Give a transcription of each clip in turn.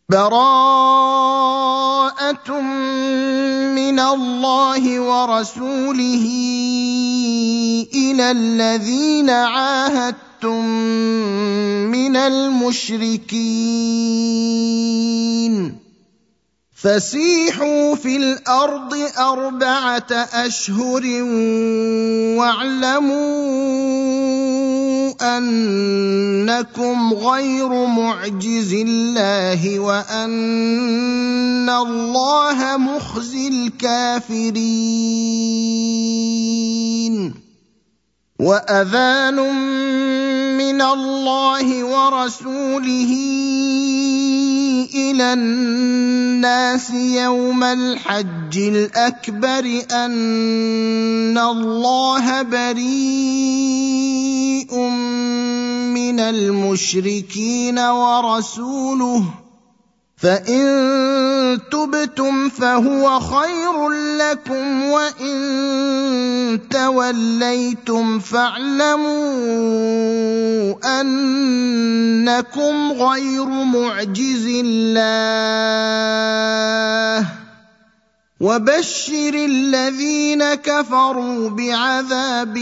بَرَاءَةٌ مِّنَ اللَّهِ وَرَسُولِهِ إِلَى الَّذِينَ عَاهَدتُّم مِّنَ الْمُشْرِكِينَ فَسِيحُوا فِي الْأَرْضِ 4 أَشْهُرٍ وَاعْلَمُوا أَنَّكُمْ غَيْرُ مُعْجِزِي اللَّهِ وَأَنَّ اللَّهَ مُخْزِي الْكَافِرِينَ وَأَذَانٌ مِّنَ اللَّهِ وَرَسُولِهِ إِلَى النَّاسِ يَوْمَ الْحَجِّ الْأَكْبَرِ أَنَّ اللَّهَ بَرِيءٌ مِّنَ الْمُشْرِكِينَ وَرَسُولُهُ فَإِن تُبْتُمْ فَهُوَ خَيْرٌ لَّكُمْ وَإِن تَوَلَّيْتُمْ فَاعْلَمُوا أَنَّكُمْ غَيْرُ مُعْجِزِي اللَّهِ وَبَشِّرِ الَّذِينَ كَفَرُوا بِعَذَابٍ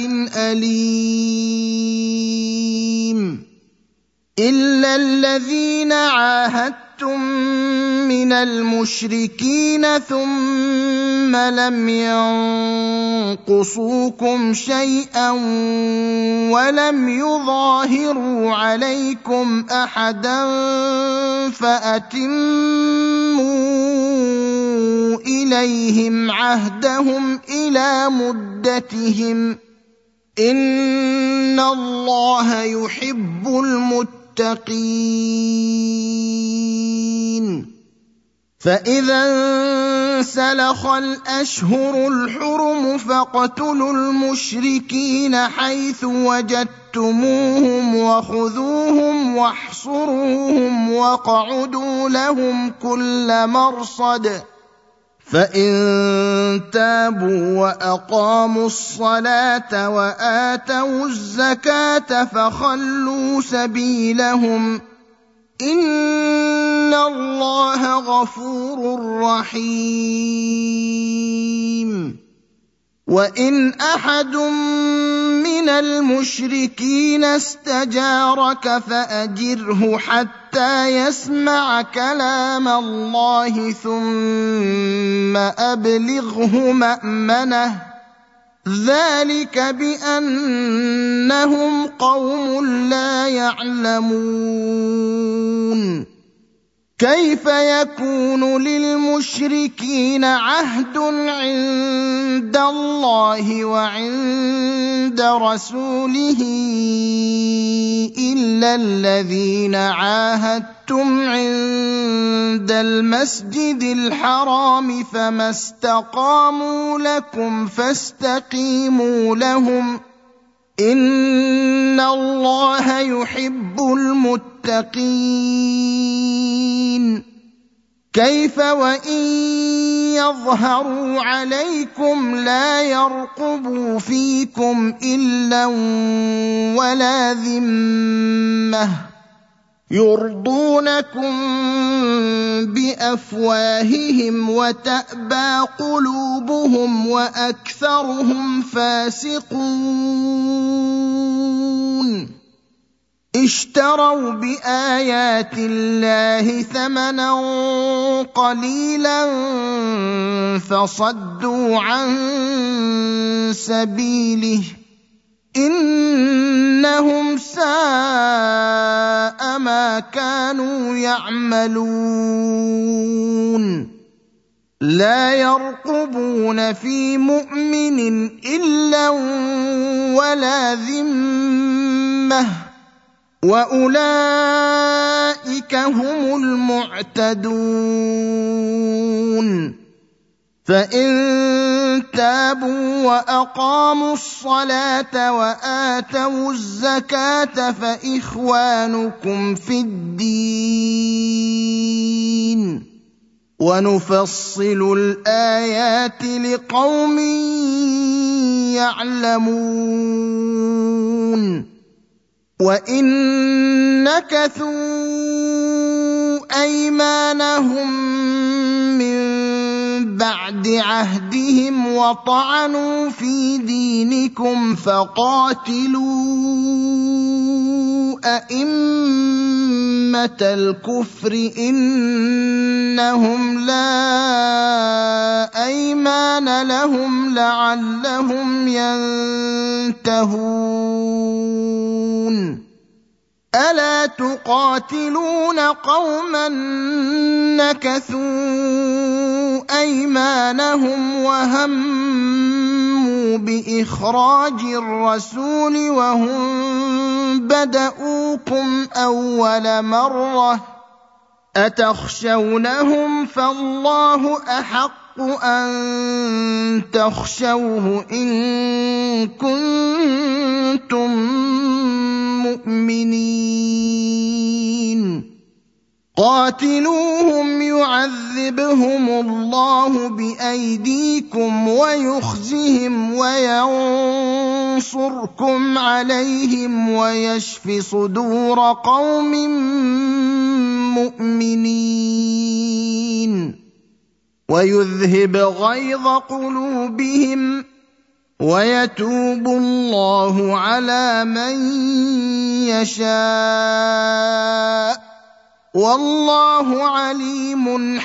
أَلِيمٍ إِلَّا الَّذِينَ عَاهَدتُّم مِّنَ الْمُشْرِكِينَ ثُمَّ لَمْ يَنقُصُوكُمْ شَيْئًا وَلَمْ يُظَاهِرُوا عَلَيْكُمْ أَحَدًا فَأَتِمُّوا إِلَيْهِمْ عَهْدَهُمْ إِلَىٰ مُدَّتِهِمْ ۚ إِنَّ اللَّهَ يُحِبُّ الْمُتَّقِينَ فَإِذَا انسَلَخَ الْأَشْهُرُ الْحُرُمُ فَاقْتُلُوا الْمُشْرِكِينَ حَيْثُ وَجَدتُّمُوهُمْ وَخُذُوهُمْ وَاحْصُرُوهُمْ وَاقْعُدُوا لَهُمْ كُلَّ مَرْصَدٍ فَإِن تَابُوا وَأَقَامُوا الصَّلَاةَ وَآتَوُا الزَّكَاةَ فَخَلُّوا سَبِيلَهُمْ ۚ إِنَّ اللَّهَ غَفُورٌ رَّحِيمٌ وَإِنْ أَحَدٌ مِّنَ الْمُشْرِكِينَ اسْتَجَارَكَ فَأَجِرْهُ حَتَّىٰ يَسْمَعَ كَلَامَ اللَّهِ ثُمَّ أَبْلِغْهُ مَأْمَنَهُ ۚ ذَٰلِكَ بِأَنَّهُمْ قَوْمٌ لَّا يَعْلَمُونَ كَيْفَ يَكُونُ لِلْمُشْرِكِينَ عَهْدٌ عِندَ اللَّهِ وَعِندَ رَسُولِهِ إِلَّا الَّذِينَ عَاهَدتُّمْ عِندَ الْمَسْجِدِ الْحَرَامِ فَمَا اسْتَقَامُوا لَكُمْ فَاسْتَقِيمُوا لَهُمْ ۚ إِنَّ اللَّهَ يُحِبُّ الْمُتَّقِينَ كَيْفَ وَإِن يَظْهَرُوا عَلَيْكُمْ لَا يَرْقُبُوا فِيكُمْ إِلًّا وَلَا ذِمَّةً يُرْضُونَكُم بِأَفْوَاهِهِمْ وَتَأْبَىٰ قُلُوبُهُمْ وَأَكْثَرُهُمْ فَاسِقُونَ اشْتَرَوْا بِآيَاتِ اللَّهِ ثَمَنًا قَلِيلًا فَصَدُّوا عَن سَبِيلِهِ ۚ إِنَّهُمْ سَاءَ مَا كَانُوا يَعْمَلُونَ لَا يَرْقُبُونَ فِي مُؤْمِنٍ إِلًّا وَلَا ذِمَّةً ۚ وَأُولَٰئِكَ هُمُ الْمُعْتَدُونَ فَإِن تَابُوا وَأَقَامُوا الصَّلَاةَ وَآتَوُا الزَّكَاةَ فَإِخْوَانُكُمْ فِي الدِّينِ ۗ وَنُفَصِّلُ الْآيَاتِ لِقَوْمٍ يَعْلَمُونَ وَإِن نَّكَثُوا أيمانهم من بعد عهدهم وطعنوا في دينكم فقاتلوا أئمة الكفر إنهم لا أيمان لهم لعلهم ينتهون ألا تقاتلون قوما نكثوا أيمانهم وهموا بإخراج الرسول وهم بدؤوكم أول مرة أتخشونهم فالله أحق أن تخشوه إن كنتم مؤمنين قاتلوهم يعذبهم الله بأيديكم ويخزهم وينصركم عليهم ويشف صدور قوم مؤمنين ويذهب غيظ قلوبهم ويتوب الله على من يشاء والله عليم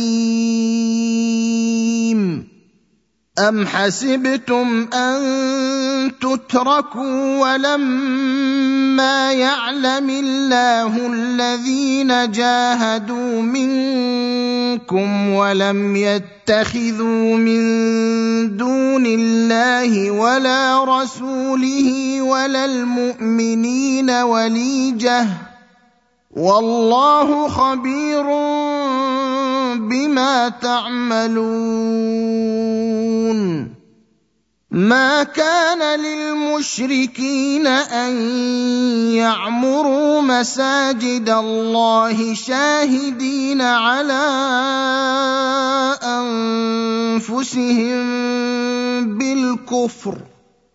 حكيم أم حسبتم أن تتركوا ولما يعلم الله الذين جاهدوا منكم ولم يتخذوا من دون الله ولا رسوله ولا المؤمنين وليجة والله خبير بما تعملون ما كان للمشركين أن يعمروا مساجد الله شاهدين على أنفسهم بالكفر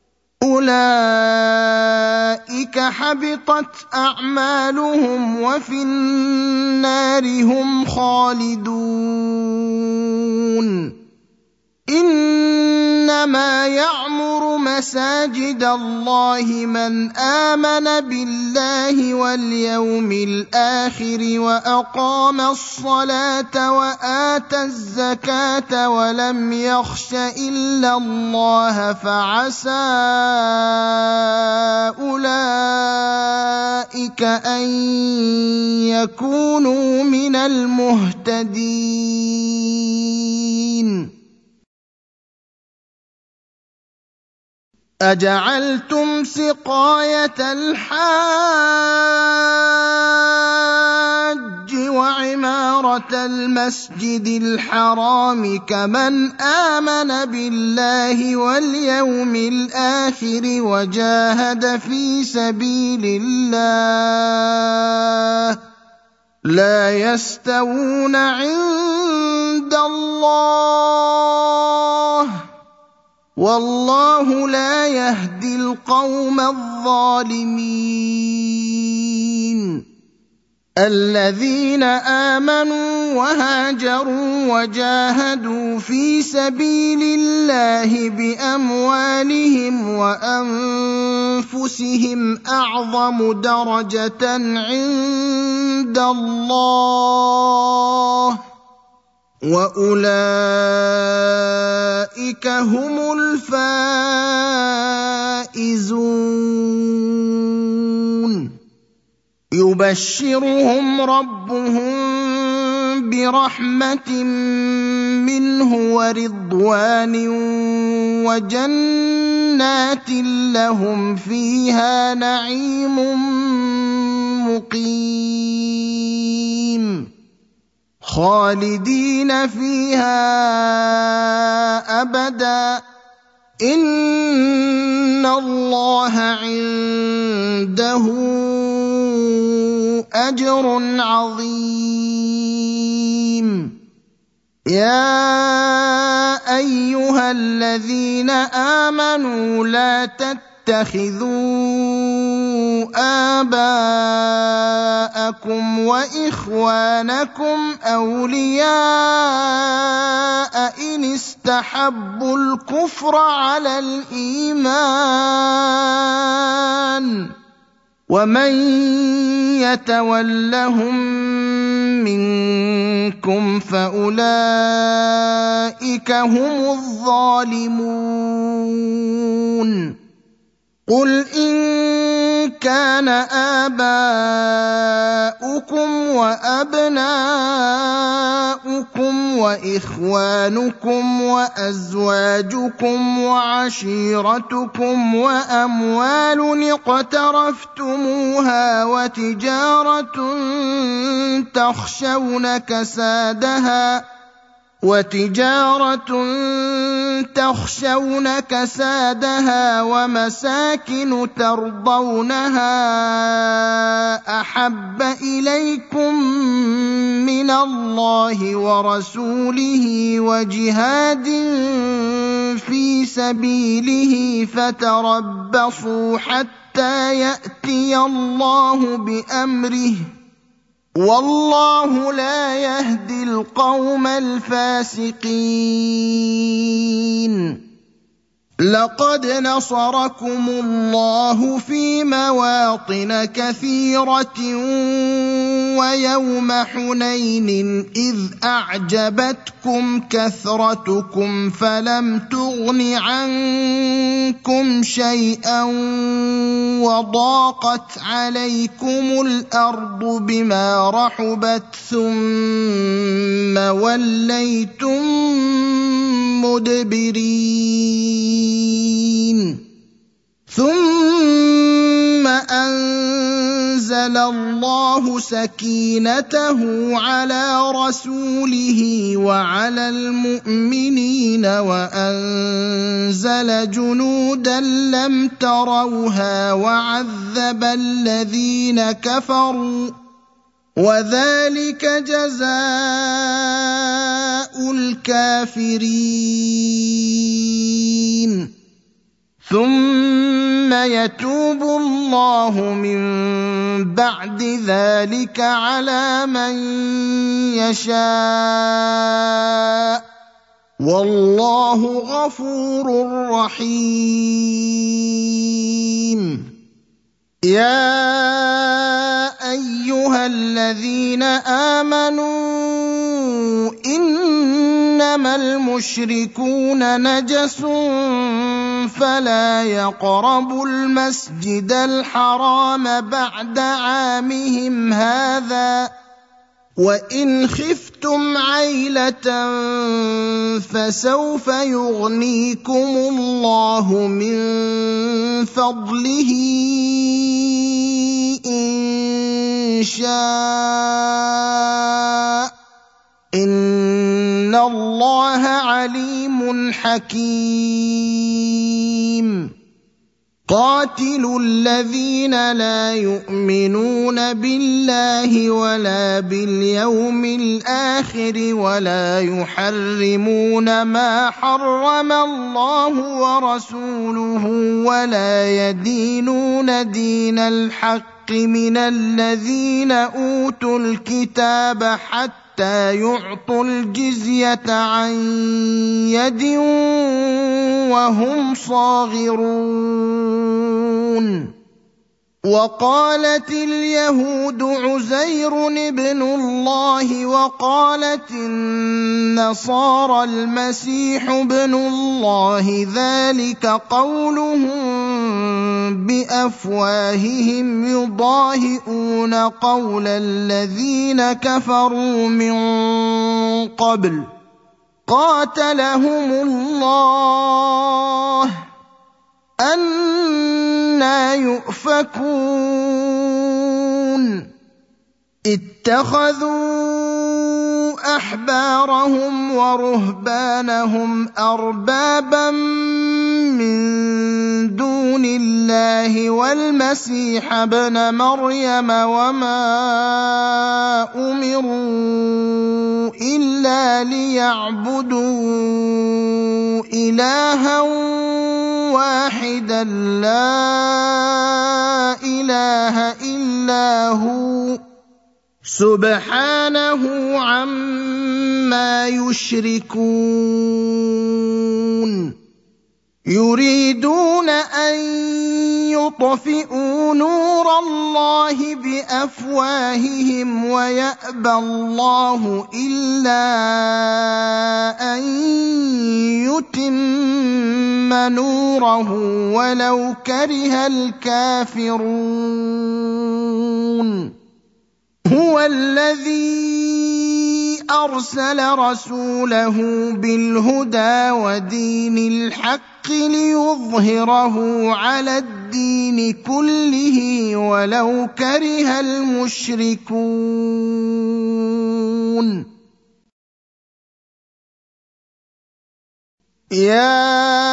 أولئك حبطت أعمالهم وفي النار هم خالدون إنما يعمر مساجد الله من آمن بالله واليوم الآخر وأقام الصلاة وآتى الزكاة ولم يخش إلا الله فعسى أولئك أن يكونوا من المهتدين أجعلتم سقاية الحاج وعمارة المسجد الحرام كمن آمن بالله واليوم الآخر وجاهد في سبيل الله لا يستوون عند الله والله لا يهدي القوم الظالمين الذين آمنوا وهاجروا وجاهدوا في سبيل الله بأموالهم وأنفسهم أعظم درجة عند الله وأولئك هم الفائزون يبشرهم ربهم برحمة منه ورضوان وجنات لهم فيها نعيم مقيم خالدين فيها أبدا إن الله عنده أجر عظيم يا أيها الذين آمنوا لا تتبعوا تتخذوا آباءكم وإخوانكم أولياء إن استحبوا الكفر على الإيمان ومن يتولهم منكم فأولئك هم الظالمون قل إن كان آباؤكم وأبناؤكم وإخوانكم وأزواجكم وعشيرتكم وأموال اقترفتموها وتجارة تخشون كسادها ومساكن ترضونها أحب إليكم من الله ورسوله وجهاد في سبيله فتربصوا حتى يأتي الله بأمره والله لا يهدي القوم الفاسقين لقد نصركم الله في مواطن كثيرة ويوم حنين إذ أعجبتكم كثرتكم فلم تغن عنكم شيئا وضاقت عليكم الأرض بما رحبت ثم وليتم مدبرين ثم أنزل الله سكينته على رسوله وعلى المؤمنين وأنزل جنودا لم تروها وعذب الذين كفروا وذلك جزاء الكافرين ثم يتوب الله من بعد ذلك على من يشاء والله غفور رحيم يا أيها الذين آمنوا إنما المشركون نجس فلا يقربوا المسجد الحرام بعد عامهم هذا وإن خفتم عيلة فسوف يغنيكم الله من فضله إن شاء إن الله عليم حكيم قاتلوا الذين لا يؤمنون بالله ولا باليوم الآخر ولا يحرمون ما حرم الله ورسوله ولا يدينون دين الحق من الذين أوتوا الكتاب حتى يعطوا الجزية عن يد وهم صاغرون وقالت اليهود عزير ابن الله وقالت النصارى المسيح ابن الله ذلك قولهم بأفواههم يضاهئون قول الذين كفروا من قبل قاتلهم الله أنى يؤفكون اتخذوا أحبارهم ورهبانهم أربابا من دون الله والمسيح ابن مريم وما أمروا إلا ليعبدوا إلها واحدا واحدا لا إله إلا هو سبحانه عما يشركون يريدون أن يطفئوا نور الله بأفواههم ويأبى الله إلا أن يتم نوره ولو كره الكافرون هو الذي أرسل رسوله بالهدى ودين الحق ليظهره على الدين كله ولو كره المشركون يا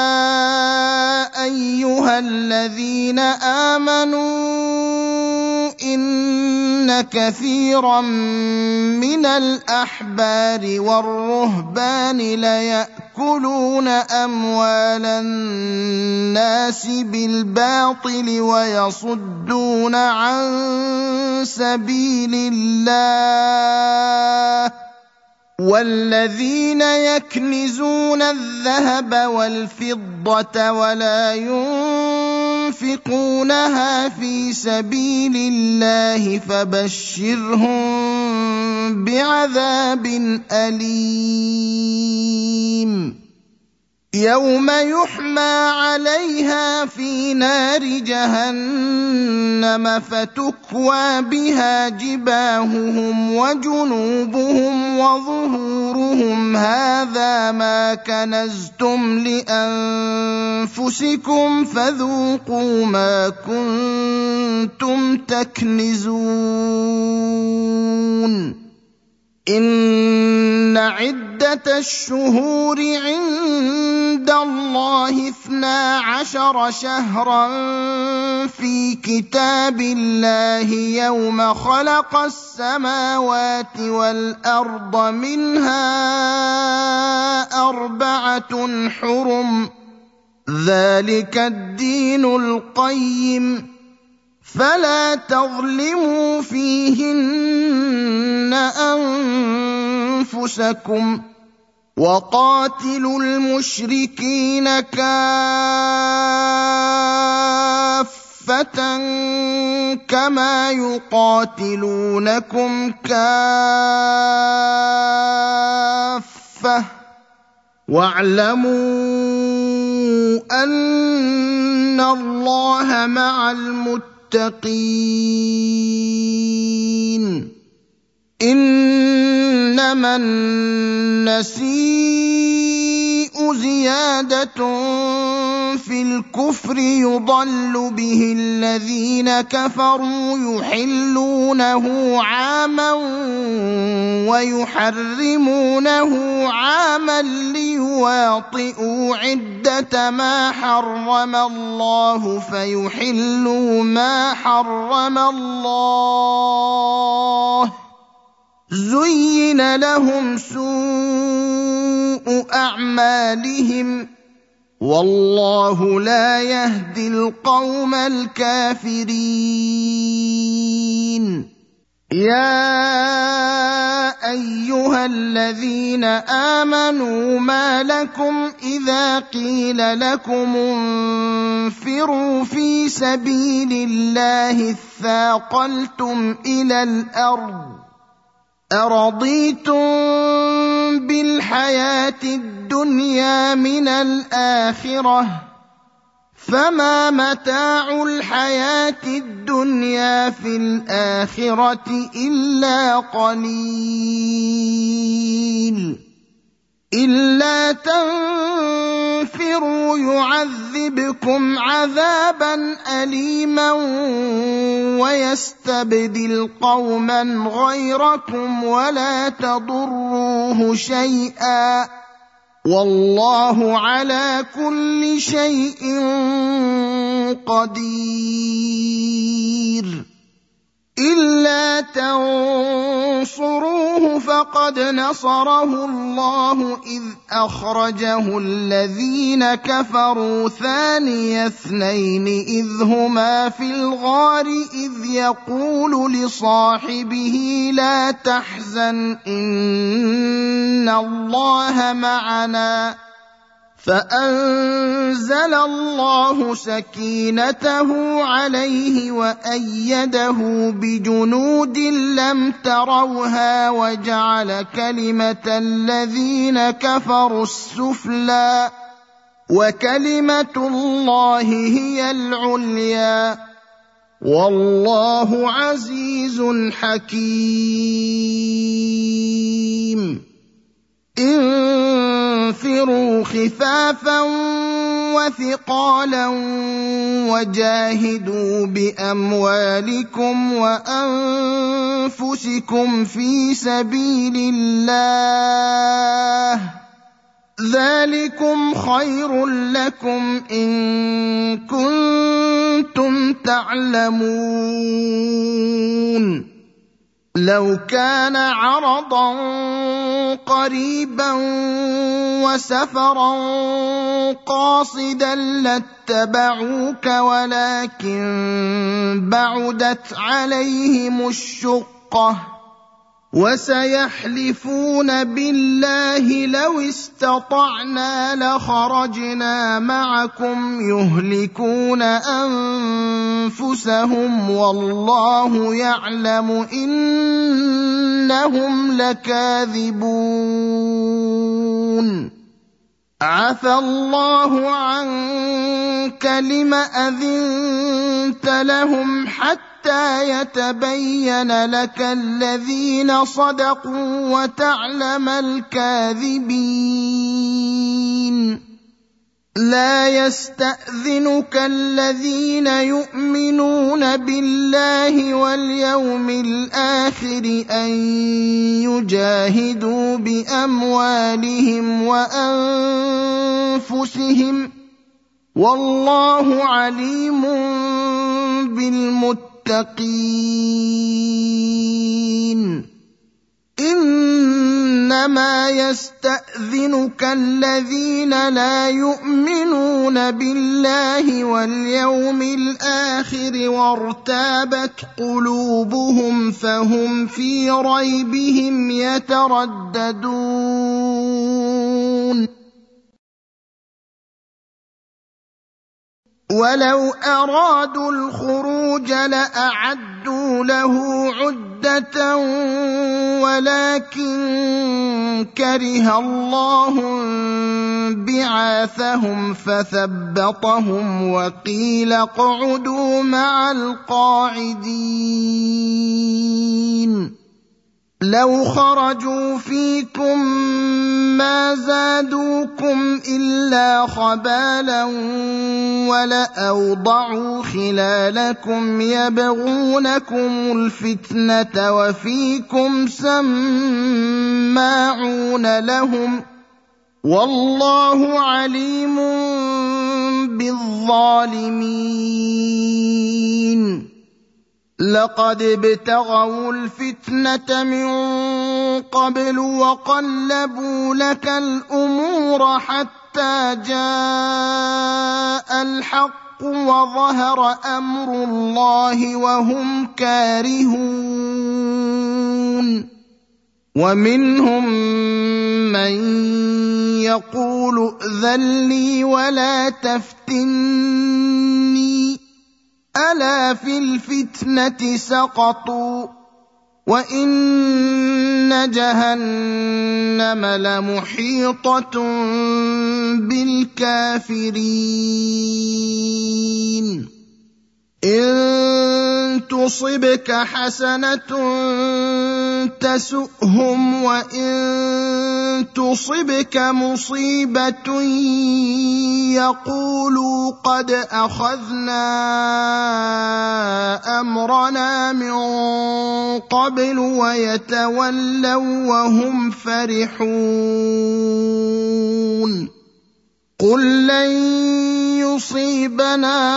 أيها الذين آمنوا إن كثيرا من الأحبار والرهبان ليأكلون أموال الناس بالباطل ويصدون عن سبيل الله والذين يكنزون الذهب والفضة ولا ينفقونها في سبيل الله فبشرهم بعذاب أليم يوم يحمى عليها في نار جهنم فتكوى بها جباههم وجنوبهم وظهورهم هذا ما كنزتم لأنفسكم فذوقوا ما كنتم تكنزون إن عدة الشهور عند الله 12 شهرا في كتاب الله يوم خلق السماوات والأرض منها 4 حرم ذلك الدين القيم فلا تظلموا فيهن أنفسكم وقاتلوا المشركين كافة كما يقاتلونكم كافة واعلموا أن الله مع المتقين إنما النسيء زيادة في الكفر يضل به الذين كفروا يحلونه عاما ويحرمونه عاما ليواطئوا عدة ما حرم الله فيحلوا ما حرم الله زين لهم سوء أعمالهم والله لا يهدي القوم الكافرين يا أيها الذين آمنوا ما لكم إذا قيل لكم انفروا في سبيل الله اثاقلتم إلى الأرض أرضيتم بالحياة الدنيا من الآخرة فما متاع الحياة الدنيا في الآخرة إلا قليل إلا تنفروا يعذبكم عذابا أليما ويستبدل قوما غيركم ولا تضروه شيئا والله على كل شيء قدير إلا تنصروه فقد نصره الله إذ أخرجه الذين كفروا ثاني اثنين إذ هما في الغار إذ يقول لصاحبه لا تحزن إن الله معنا فأنزل الله سكينته عليه وأيده بجنود لم تروها وجعل كلمة الذين كفروا السفلى وكلمة الله هي العليا والله عزيز حكيم. انفروا خفافا وثقالا وجاهدوا بأموالكم وأنفسكم في سبيل الله ذلكم خير لكم إن كنتم تعلمون. لو كان عرضا قريبا وسفرا قاصدا لاتبعوك ولكن بعدت عليهم الشقة وسيحلفون بالله لو استطعنا لخرجنا معكم يهلكون أنفسهم والله يعلم إنهم لكاذبون. عفى الله عنك لم أذنت لهم حتى يتبين لك الذين صدقوا وتعلم الكاذبين. لا يستأذنك الذين يؤمنون بالله واليوم الآخر أن يجاهدوا بأموالهم وأنفسهم والله عليم بالمتقين. إنما يستأذنك الذين لا يؤمنون بالله واليوم الآخر وارتابت قلوبهم فهم في ريبهم يترددون. ولو أرادوا الخروج لأعدوا له عدة ولكن كره الله بعاثهم فثبطهم وقيل اقعدوا مع القاعدين. لو خرجوا فيكم ما زادوكم إلا خبالا ولأوضعوا خلالكم يبغونكم الفتنة وفيكم سماعون لهم والله عليم بالظالمين. لقد ابتغوا الفتنة من قبل وقلبوا لك الأمور حتى جاء الحق وظهر أمر الله وهم كارهون. ومنهم من يقول ائذن لي ولا تفتني ألا في الفتنة سقطوا وإن جهنم لمحيطة بالكافرين. إن تصبك حسنة تسؤهم وإن تصبك مصيبة يقولوا قد أخذنا أمرنا من قبل ويتولوا وهم فرحون. قل لن يصيبنا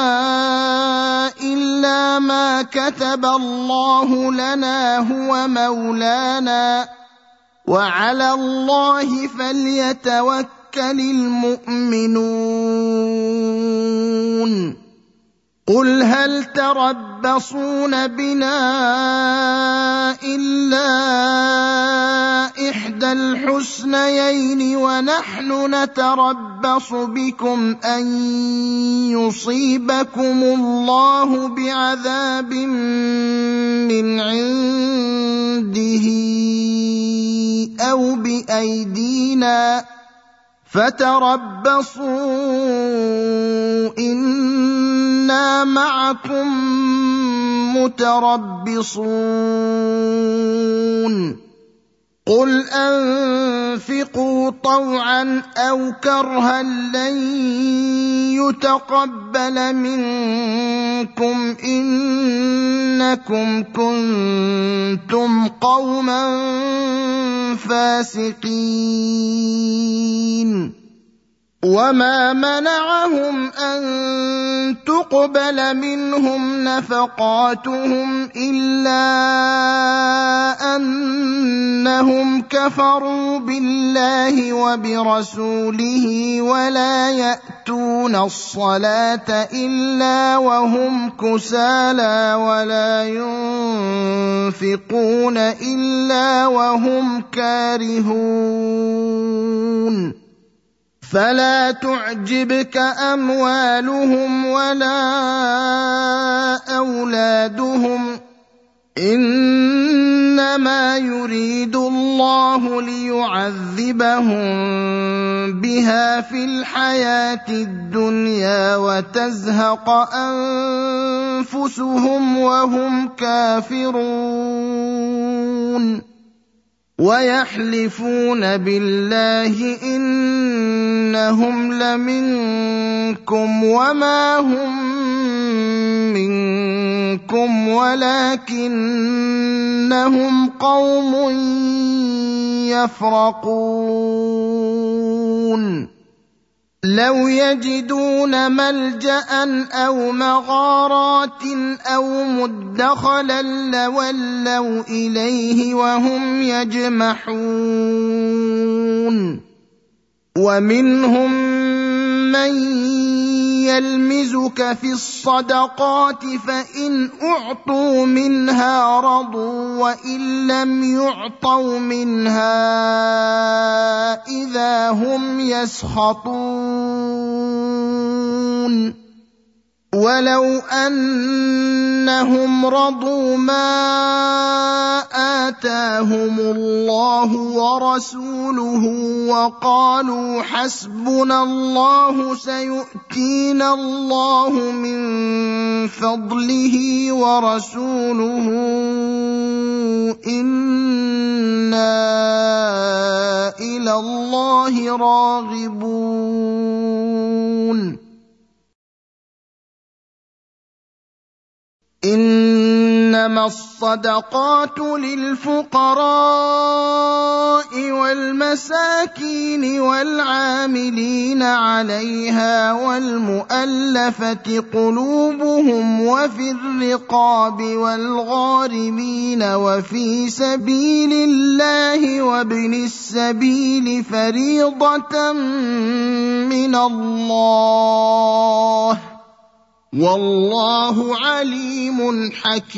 إلا ما كتب الله لنا هو مولانا وعلى الله فليتوكل المؤمنون قل هل تربصون بنا إلا إحدى الحسنيين ونحن نتربص بكم أن يصيبكم الله بعذاب من عنده أو بأيدينا فتربصوا إنا معكم متربصون قل أنفقوا طوعا أو كرها لن يتقبل منكم إنكم كنتم قوما فاسقين وما منعهم أن تقبل منهم نفقاتهم إلا أنهم كفروا بالله وبرسوله ولا يأتون الصلاة إلا وهم كسالى ولا ينفقون إلا وهم كارهون فلا تعجبك أموالهم ولا أولادهم إنما يريد الله ليعذبهم بها في الحياة الدنيا وتزهق أنفسهم وهم كافرون ويحلفون بالله إنهم لمنكم وما هم منكم ولكنهم قوم يفرقون لو يجدون ملجأ أو مغارات أو مدخلا لولوا إليه وهم يجمحون ومنهم من يلمزك في الصدقات فإن أعطوا منها رضوا وإن لم يعطوا منها إذا هم يسخطون ولو أنهم رضوا ما آتاهم الله ورسوله وقالوا حسبنا الله سيؤتينا الله من فضله ورسوله إنا إلى الله راغبون إنما الصدقات للفقراء والمساكين والعاملين عليها والمؤلفة قلوبهم وفي الرقاب والغارمين وفي سبيل الله وابن السبيل فريضة من الله والله عليم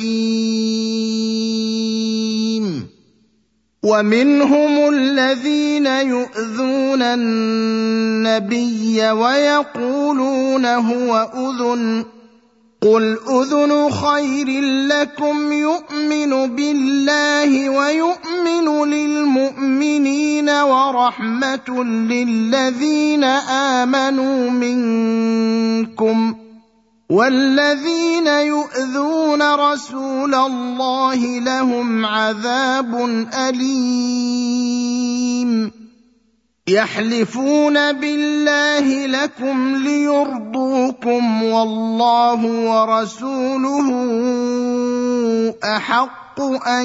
حكيم ومنهم الذين يؤذون النبي ويقولون هو أذن قل أذن خير لكم يؤمن بالله ويؤمن للمؤمنين ورحمة للذين آمنوا منكم والذين يؤذون رسول الله لهم عذاب أليم يحلفون بالله لكم ليرضوكم والله ورسوله أحق أن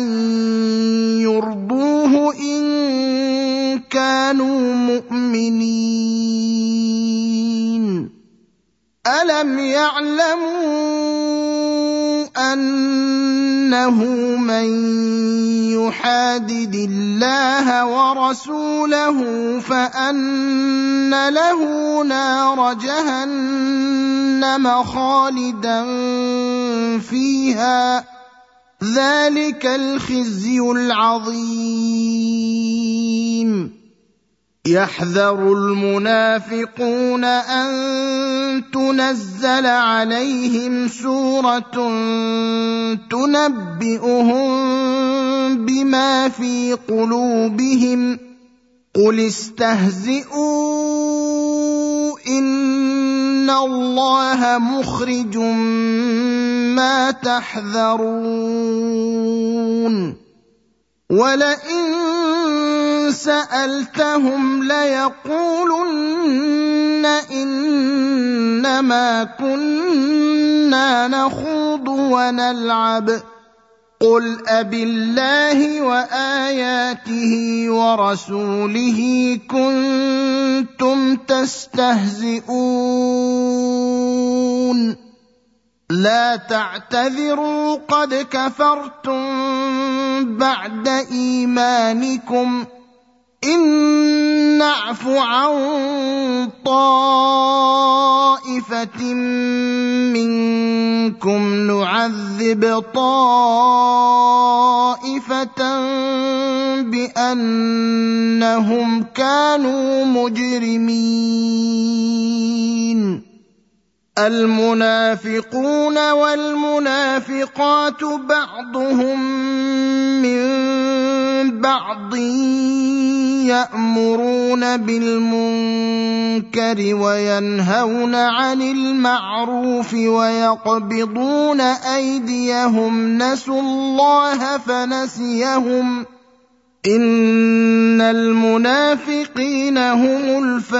يرضوه إن كانوا مؤمنين ألم يعلموا أنه من يحادد الله ورسوله فأن له نار جهنم خالدا فيها ذلك الخزي العظيم يحذر المنافقون أن تنزل عليهم سورة تنبئهم بما في قلوبهم قل استهزئوا إن الله مخرج ما تحذرون ولئن سألتهم ليقولن إنما كنا نخوض ونلعب قل أبالله وآياته ورسوله كنتم تستهزئون لا تعتذروا قد كفرتم بعد إيمانكم إن نعف عن طائفة منكم نعذب طائفة بأنهم كانوا مجرمين المنافقون والمنافقات بعضهم من بعض يأمرون بالمنكر وينهون عن المعروف ويقبضون أيديهم نسوا الله فنسيهم إن المنافقين هم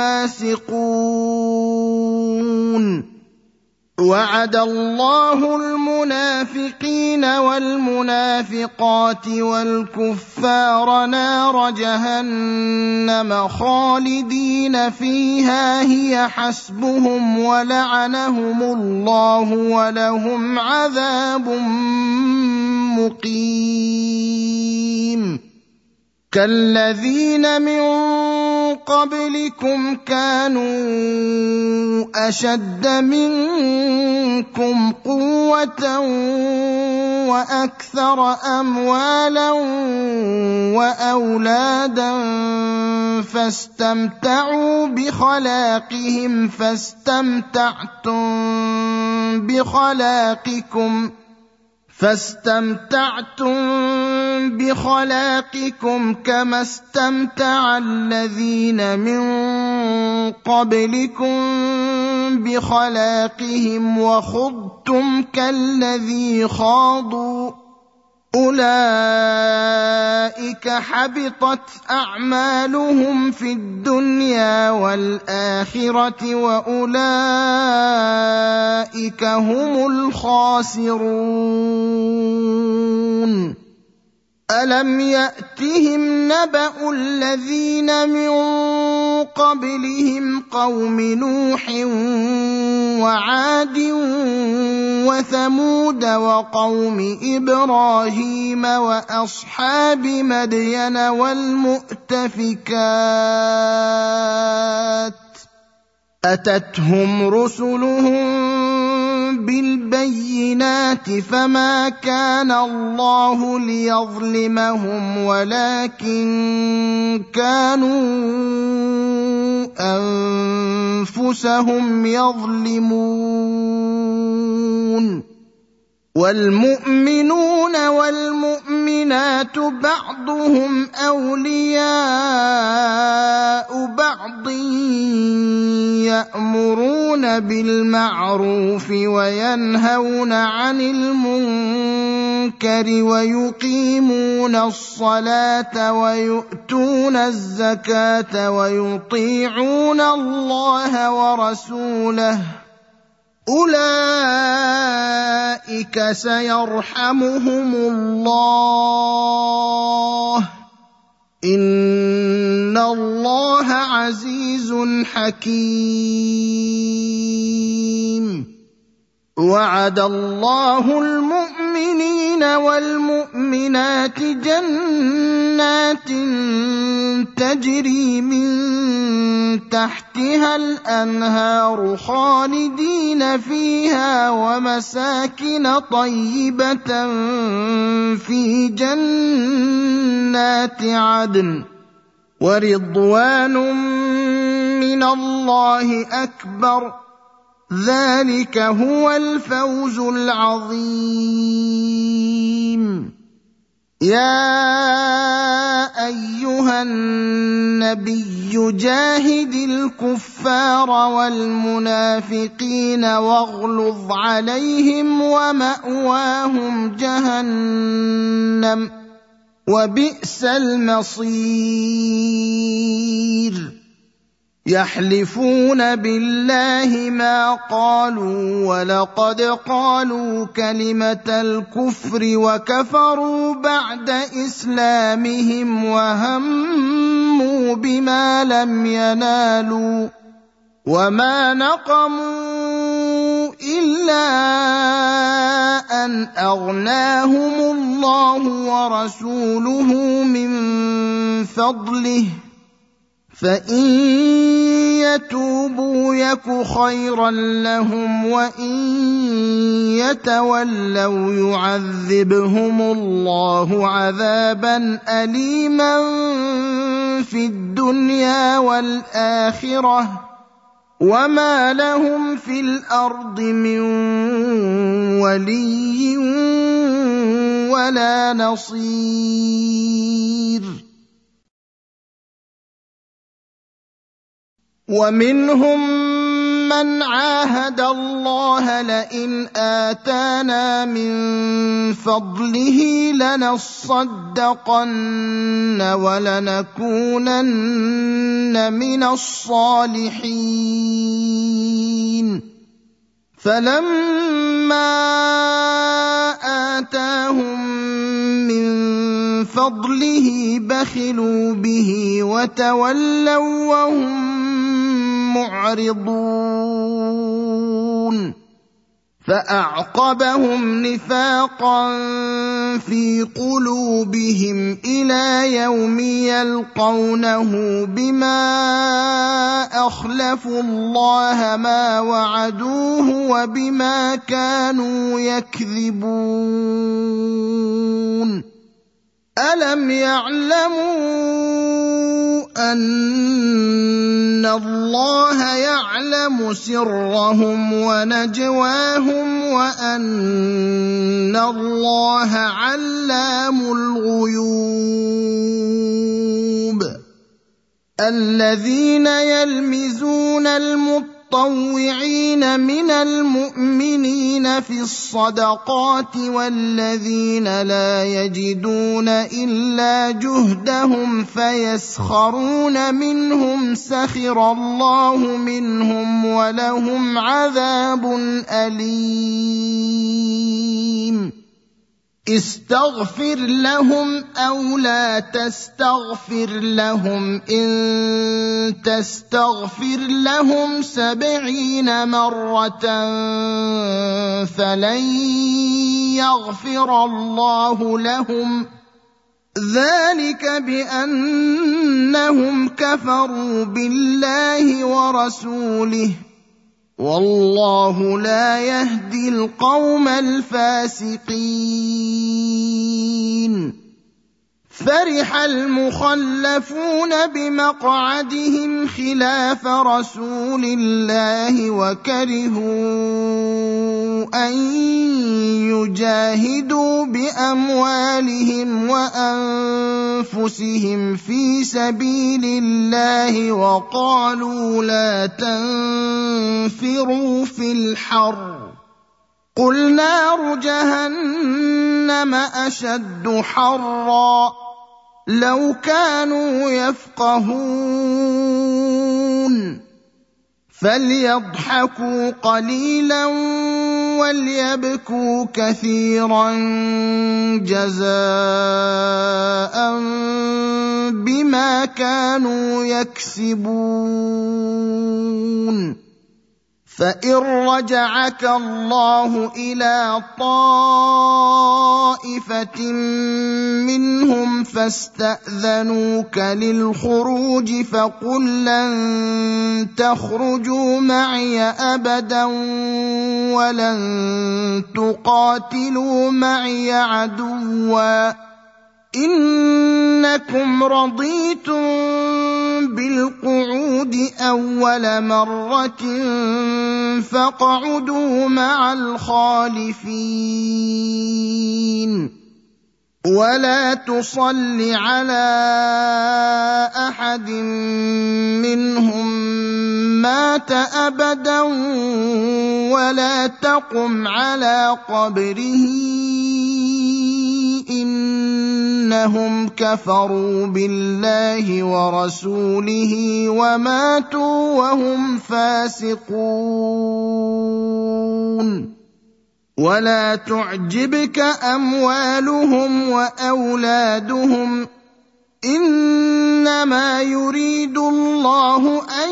الفاسقون وعد الله المنافقين والمنافقات والكفار نار جهنم خالدين فيها هي حسبهم ولعنهم الله ولهم عذاب مقيم كالذين من قبلكم كانوا أشد منكم قوة وأكثر أموالا وأولادا فاستمتعوا بخلاقهم فاستمتعتم بخلاقكم كما استمتع الذين من قبلكم بخلاقهم وخضتم كالذي خاضوا أولئك حبطت أعمالهم في الدنيا والآخرة وأولئك هم الخاسرون ألم يأتهم نبأ الذين من قبلهم قوم نوح وعاد وثمود وقوم إبراهيم وأصحاب مدين والمؤتفكات أتتهم رسلهم بالبينات فما كان الله ليظلمهم ولكن كانوا أنفسهم يظلمون والمؤمنون والمؤمنات بعضهم أولياء بعض يأمرون بالمعروف وينهون عن المنكر ويقيمون الصلاة ويؤتون الزكاة ويطيعون الله ورسوله أولئك سيرحمهم الله إن الله عزيز حكيم وعد الله المؤمنين المؤمنين والمؤمنات جنات تجري من تحتها الأنهار خالدين فيها ومساكن طيبة في جنات عدن ورضوان من الله أكبر ذلك هو الفوز العظيم. يا أيها النبي جاهد الكفار والمنافقين واغلظ عليهم ومأواهم جهنم وبئس المصير. يحلفون بالله ما قالوا ولقد قالوا كلمة الكفر وكفروا بعد إسلامهم وهموا بما لم ينالوا وما نقموا إلا أن أغناهم الله ورسوله من فضله فإن يتوبوا يك خيرا لهم وإن يتولوا يعذبهم الله عذابا أليما في الدنيا والآخرة وما لهم في الأرض من ولي ولا نصير. ومنهم من عاهد الله لئن آتانا من فضله لنصدقن ولنكونن من الصالحين فلما آتاهم من فضله بخلوا به وتولوا وهم معرضون فأعقبهم نفاقا في قلوبهم إلى يوم يلقونه بما أخلفوا الله ما وعدوه وبما كانوا يكذبون. ألم يعلموا أن الله يعلم سرهم ونجواهم وأن الله علام الغيوب. الذين يلمزون المطوعين من المؤمنين في الصدقات والذين لا يجدون إلا جهدهم فيسخرون منهم سخر الله منهم ولهم عذاب أليم. استغفر لهم أو لا تستغفر لهم إن تستغفر لهم 70 مرة فلن يغفر الله لهم ذلك بأنهم كفروا بالله ورسوله والله لا يهدي القوم الفاسقين. فرح المخلفون بمقعدهم خلاف رسول الله وكرهوا أن يجاهدوا بأموالهم وأنفسهم في سبيل الله وقالوا لا تنفروا في الحر قل نار جهنم أشد حرا لو كانوا يفقهون فليضحكوا قليلا وليبكوا كثيرا جزاء بما كانوا يكسبون. فإن رجعك الله إلى طائفة منهم فاستأذنوك للخروج فقل لن تخرجوا معي أبدا ولن تقاتلوا معي عدوا إنكم رضيتم بالقعود أول مرة فاقعدوا مع الخالفين ولا تصل على أحد منهم مات أبدا ولا تقم على قبره إنهم كفروا بالله ورسوله وماتوا وهم فاسقون ولا تعجبك أموالهم وأولادهم إنما يريد الله أن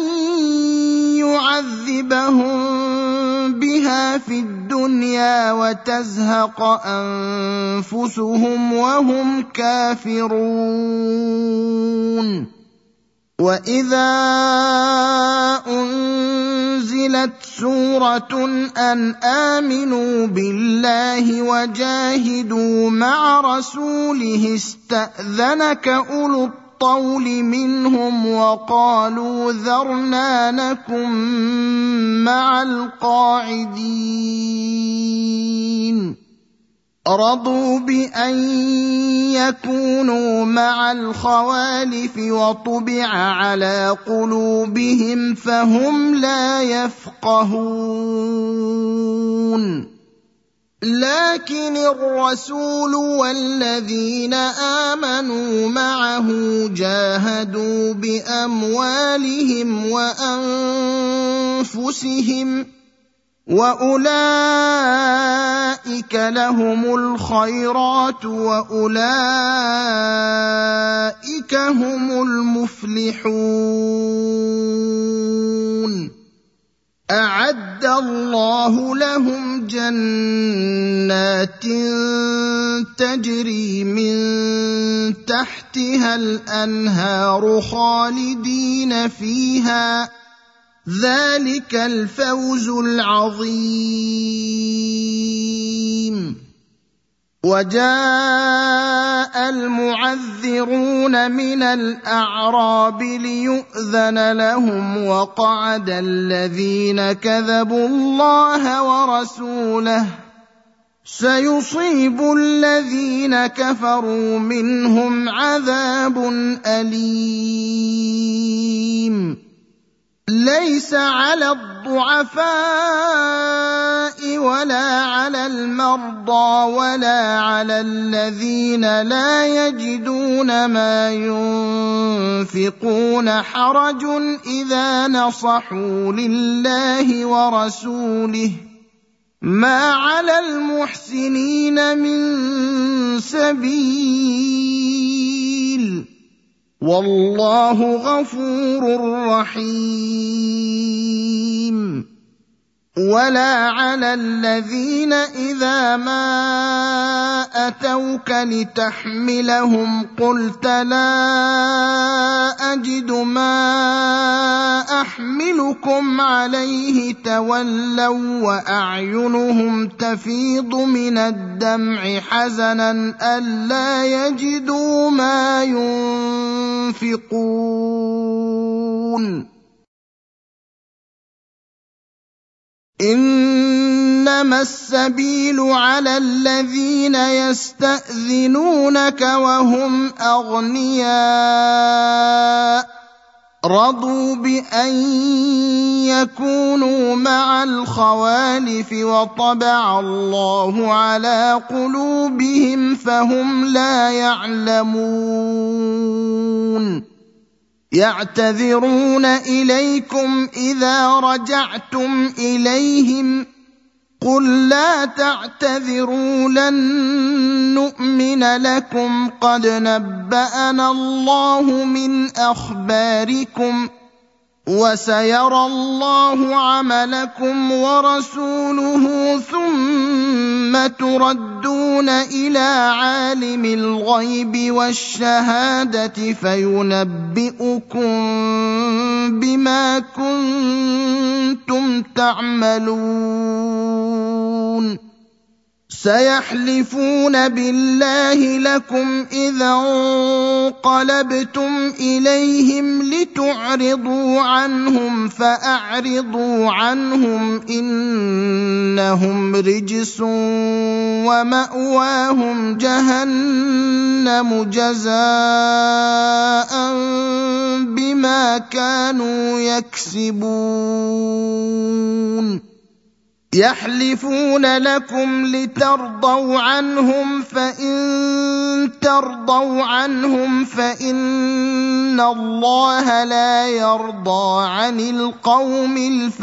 يعذبهم بها في الدنيا وتزهق أنفسهم وهم كافرون وإذا أنزلت سورة أن آمنوا بالله وجاهدوا مع رسوله استأذنك أولو الطول منهم وقالوا ذرنا نكن مع القاعدين رضوا بأن يكونوا مع الخوالف وطبع على قلوبهم فهم لا يفقهون لكن الرسول والذين آمنوا معه جاهدوا بأموالهم وأنفسهم وأولئك لهم الخيرات وأولئك هم المفلحون أعد الله لهم جنات تجري من تحتها الأنهار خالدين فيها ذلك الفوز العظيم وجاء المعذرون من الأعراب ليؤذن لهم وقعد الذين كذبوا الله ورسوله سيصيب الذين كفروا منهم عذاب أليم ليس على الضعفاء ولا على المرضى ولا على الذين لا يجدون ما ينفقون حرج إذا نصحوا لله ورسوله ما على المحسنين من سبيل والله غفور رحيم ولا على الذين إذا ما أتوك لتحملهم قلت لا أجد ما أحملكم عليه تولوا وأعينهم تفيض من الدمع حزنا ألا يجدوا ما ينفقون إنما السبيل على الذين يستأذنونك وهم أغنياء رضوا بأن يكونوا مع الخوالف وطبع الله على قلوبهم فهم لا يعلمون يعتذرون إليكم إذا رجعتم إليهم قل لا تعتذروا لن نؤمن لكم قد نبأنا الله من أخباركم وسيرى الله عملكم ورسوله ثم تردون إلى عالم الغيب والشهادة فينبئكم بما كنتم تعملون سيحلفون بالله لكم إذا انقلبتم إليهم لتعرضوا عنهم فأعرضوا عنهم إنهم رجس ومأواهم جهنم جزاء بما كانوا يكسبون يحلفون لكم لترضوا عنهم فإن ترضوا عنهم فإن الله لا يرضى عن القوم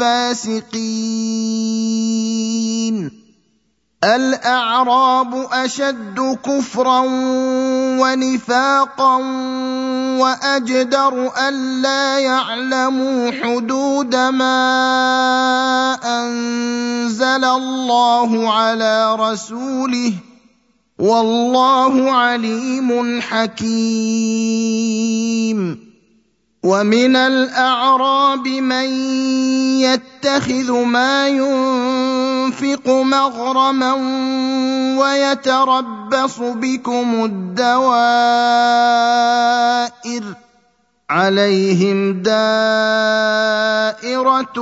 الفاسقين الأعراب أشد كفرا ونفاقا وأجدر ألا يعلموا حدود ما أنزل الله على رسوله والله عليم حكيم ومن الأعراب من يتخذ ما ينفق مغرما ويتربص بكم الدوائر عليهم دائرة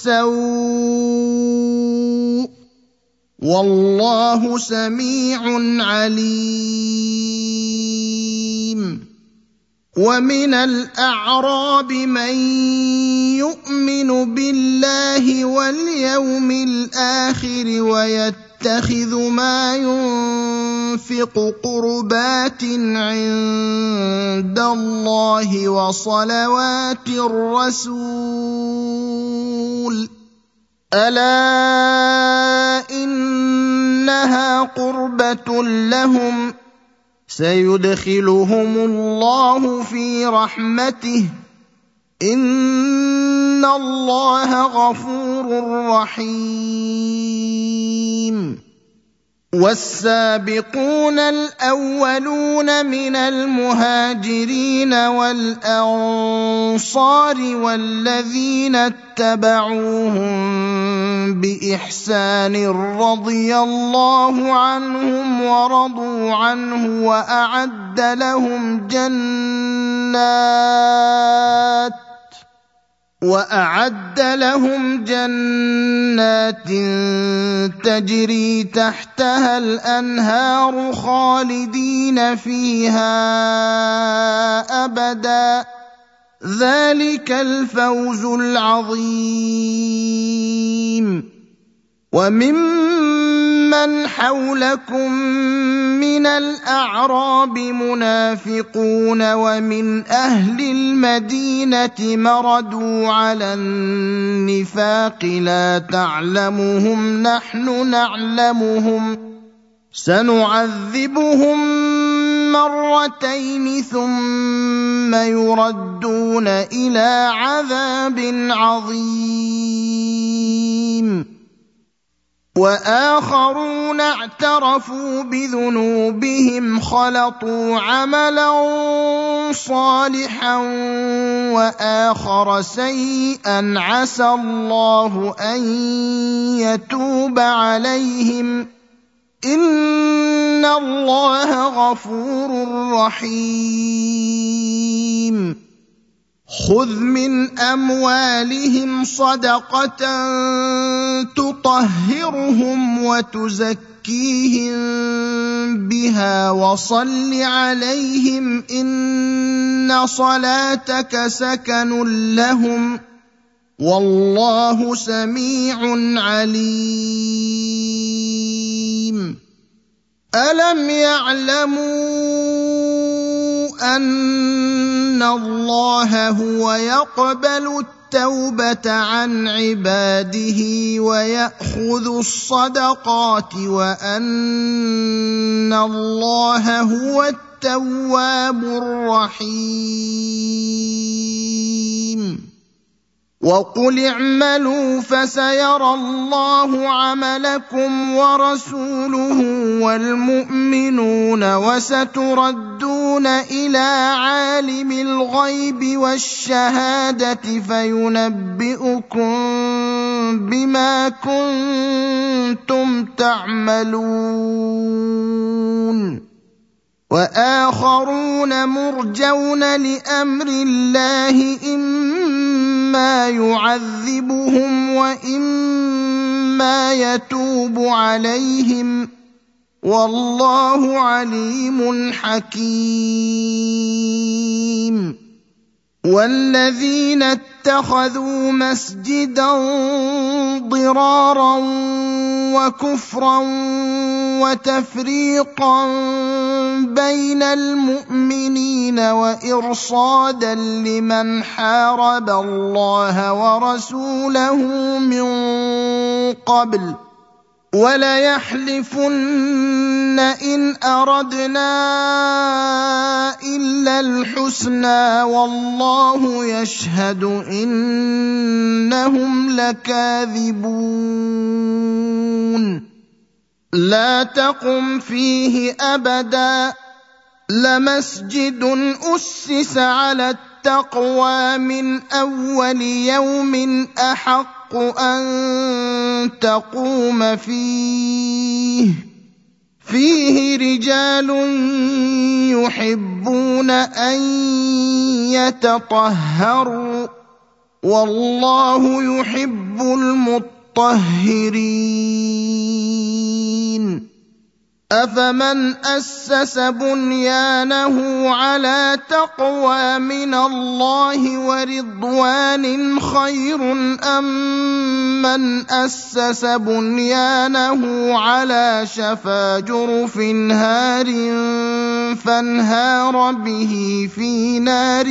السوء والله سميع عليم ومن الأعراب من يؤمن بالله واليوم الآخر ويتخذ ما ينفق قربات عند الله وصلوات الرسول ألا إنها قربة لهم سيدخلهم الله في رحمته إن الله غفور رحيم والسابقون الأولون من المهاجرين والأنصار والذين اتبعوهم بإحسان رضي الله عنهم ورضوا عنه وأعد لهم جنات تجري تحتها الأنهار خالدين فيها أبدا ذلك الفوز العظيم وممن حولكم من الأعراب منافقون ومن أهل المدينة مردوا على النفاق لا تعلمهم نحن نعلمهم سنعذبهم مرتين ثم يردون إلى عذاب عظيم وآخرون اعترفوا بذنوبهم خلطوا عملا صالحا وآخر سيئا عسى الله أن يتوب عليهم إن الله غفور رحيم خذ من أموالهم صدقة تطهرهم وتزكيهم بها وصل عليهم إن صلاتك سكن لهم والله سميع عليم ألم يعلموا أن الله هو يقبل التوبة عن عباده ويأخذ الصدقات وأن الله هو التواب الرحيم وقل اعملوا فسيرى الله عملكم ورسوله والمؤمنون وستردون إلى عالم الغيب والشهادة فينبئكم بما كنتم تعملون وآخرون مرجون لأمر الله إما يعذبهم وإما يتوب عليهم والله عليم حكيم والذين اتخذوا مسجدا ضرارا وكفرا وتفريقا بين المؤمنين وإرصادا لمن حارب الله ورسوله من قبل وليحلفن إن أردنا إلا الحسنى والله يشهد إنهم لكاذبون لا تقم فيه أبدا لمسجد أسس على التقوى من أول يوم أحق أن تقوم فيه رجال يحبون أن يتطهروا والله يحب المطهرين أفمن أسس بنيانه على تقوى من الله ورضوان خير أم من أسس بنيانه على شفا جرف هار فانهار به في نار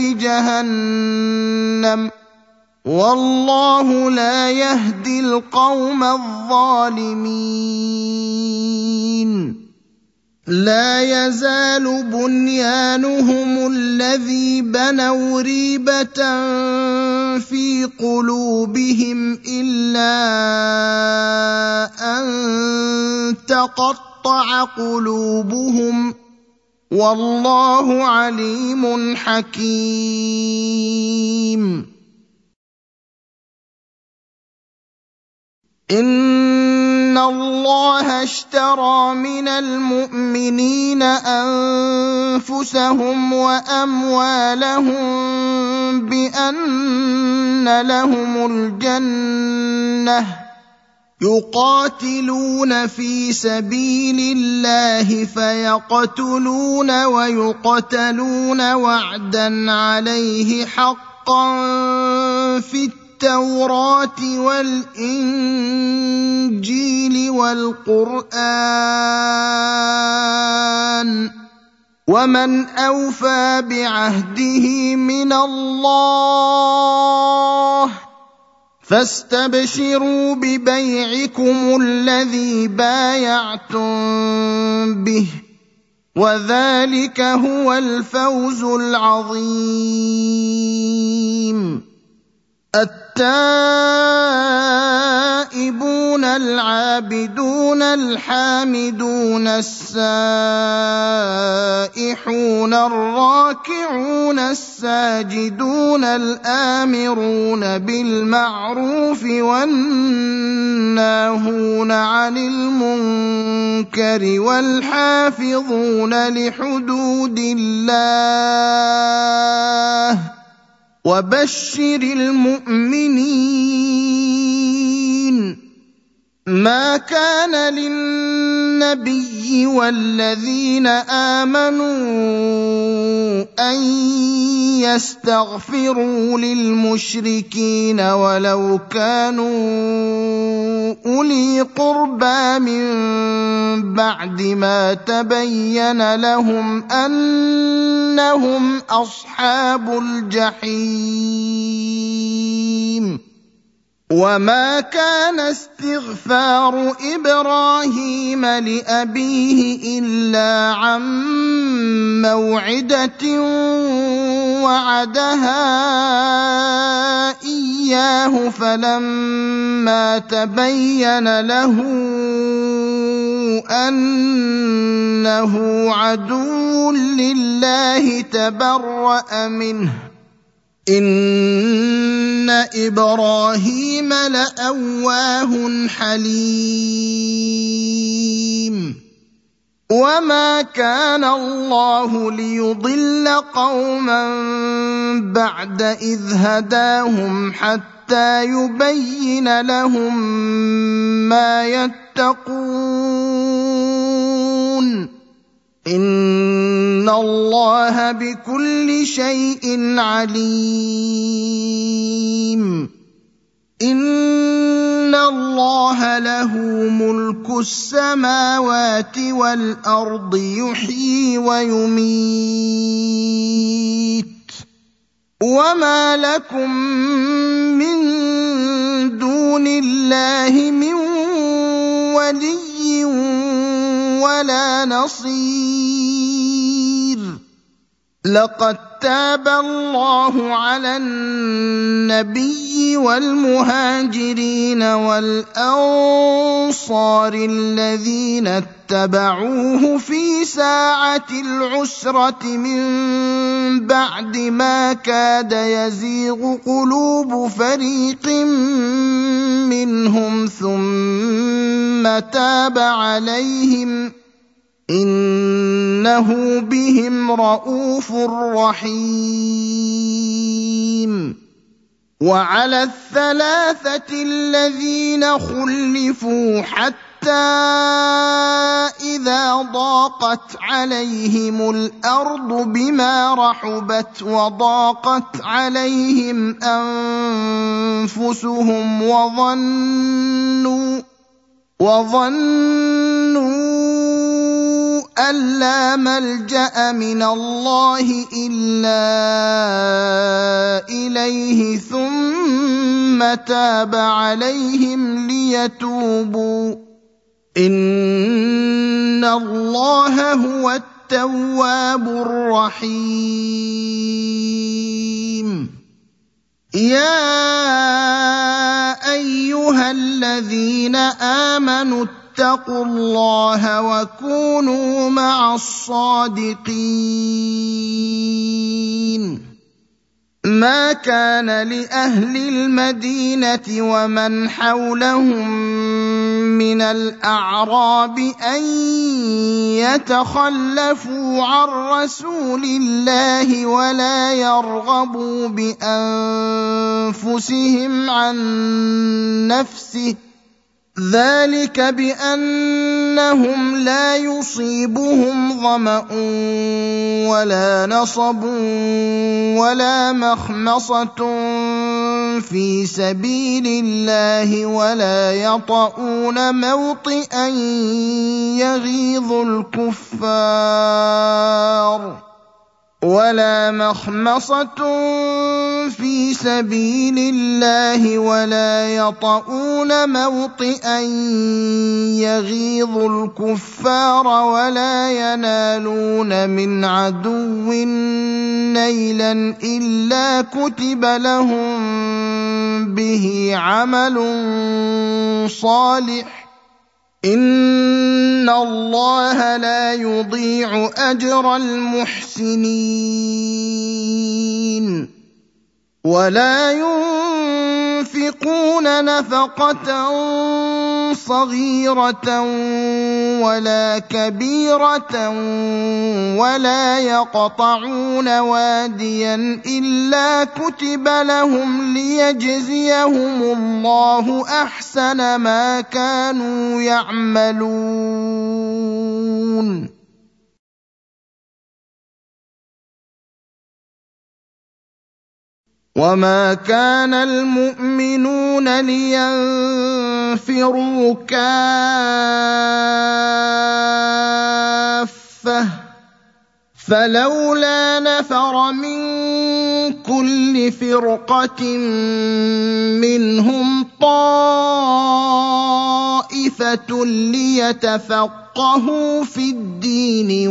جهنم والله لا يهدي القوم الظالمين لا يزال بنيانهم الذي بنوا ريبة في قلوبهم إلا أن تقطع قلوبهم والله عليم حكيم إن الله اشترى من المؤمنين أنفسهم وأموالهم بأن لهم الجنة يقاتلون في سبيل الله فيقتلون ويقتلون وعدا عليه حقا في التوراة والإنجيل والقرآن ومن أوفى بعهده من الله فاستبشروا ببيعكم الذي بايعتم به وذلك هو الفوز العظيم التائبون العابدون الحامدون السائحون الراكعون الساجدون الآمرون بالمعروف والناهون عن المنكر والحافظون لحدود الله وبشر المؤمنين ما كان للنبي والذين آمنوا أن يستغفروا للمشركين ولو كانوا أولي قربى من بعد ما تبين لهم أنهم أصحاب الجحيم وما كان استغفار إبراهيم لأبيه إلا عن موعدة وعدها إياه إياه فلما تبين له أنه عدو لله تبرأ منه إن إبراهيم لأواه حليم وما كان الله ليضل قوما بعد إذ هداهم حتى يبين لهم ما يتقون إن الله بكل شيء عليم إن الله له ملك السماوات والأرض يحيي ويميت وما لكم من دون الله من ولي ولا نصير لقد تاب الله على النبي والمهاجرين والأنصار الذين اتبعوه في ساعة العسرة من بعد ما كاد يزيغ قلوب فريق منهم ثم تاب عليهم إنه بهم رءوف رحيم وعلى الثلاثة الذين خلفوا حتى إذا ضاقت عليهم الأرض بما رحبت وضاقت عليهم أنفسهم وظنوا أن لا ملجأ من الله إلا إليه ثم تاب عليهم ليتوبوا إن الله هو التواب الرحيم يا أيها الذين آمنوا اتقوا الله وكونوا مع الصادقين ما كان لأهل المدينة ومن حولهم من الأعراب أن يتخلفوا عن رسول الله ولا يرغبوا بأنفسهم عن نفسه ذلك بأنهم لا يصيبهم ظمأ ولا نصب ولا مخمصة في سبيل الله ولا يطؤون موطئا يغيظ الكفار ولا مخمصة في سبيل الله ولا يطؤون موطئا يغيظ الكفار ولا ينالون من عدو نيلا إلا كتب لهم به عمل صالح إن الله لا يضيع أجر المحسنين ولا ينفقون نفقة صغيرة ولا كبيرة ولا يقطعون واديا إلا كتب لهم ليجزيهم الله أحسن ما كانوا يعملون وما كان المؤمنون لينفروا كافة فلولا نفر من كل فرقة منهم طائفة ليتفقهوا ليفقهوا في الدين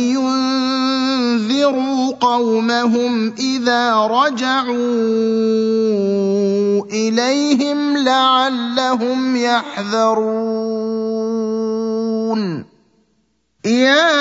ولينذروا قومهم إذا رجعوا إليهم لعلهم يحذرون يا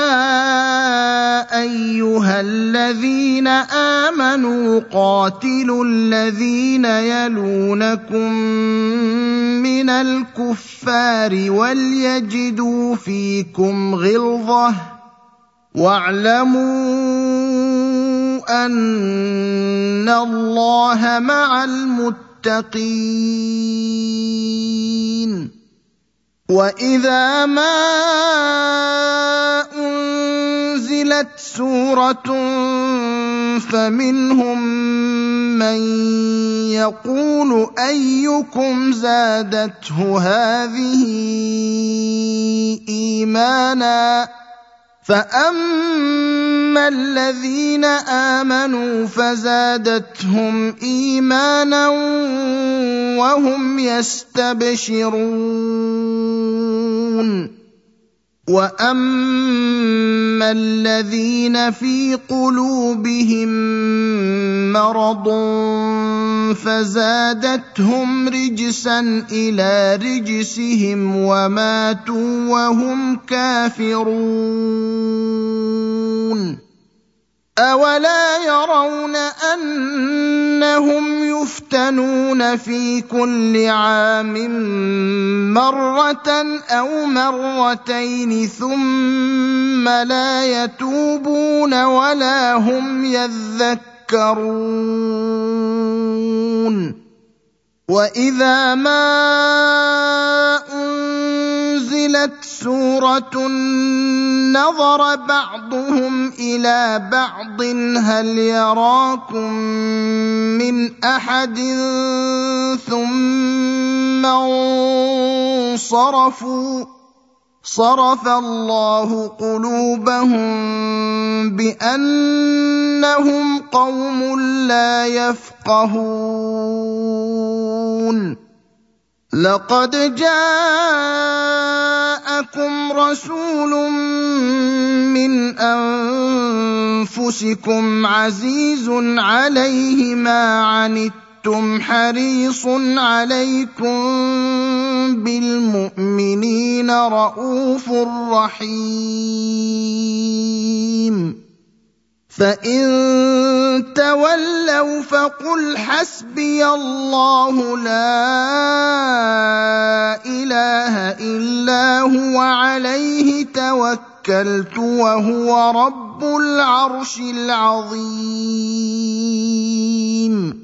أيها الذين آمنوا قاتلوا الذين يلونكم من الكفار وليجدوا فيكم غلظة واعلموا أن الله مع المتقين وإذا ما أنزلت سورة فمنهم من يقول أيكم زادته هذه إيمانا فأما الذين آمنوا فزادتهم إيمانا وهم يستبشرون وأما الذين في قلوبهم مرض فزادتهم رجسا إلى رجسهم وماتوا وهم كافرون أولا يرون أنهم يفتنون في كل عام مرة أو مرتين ثم لا يتوبون ولا هم يذكرون وإذا ما أنزلت سورة نظر بعضهم إلى بعض هل يراكم من أحد ثم انصرفوا صرف الله قلوبهم بأنهم قوم لا يفقهون لقد جاءكم رسول من أنفسكم عزيز عليه ما عنتم حريص عليكم بالمؤمنين رءوف رحيم فإن تولوا فقل حسبي الله لا إله إلا هو عليه توكلت وهو رب العرش العظيم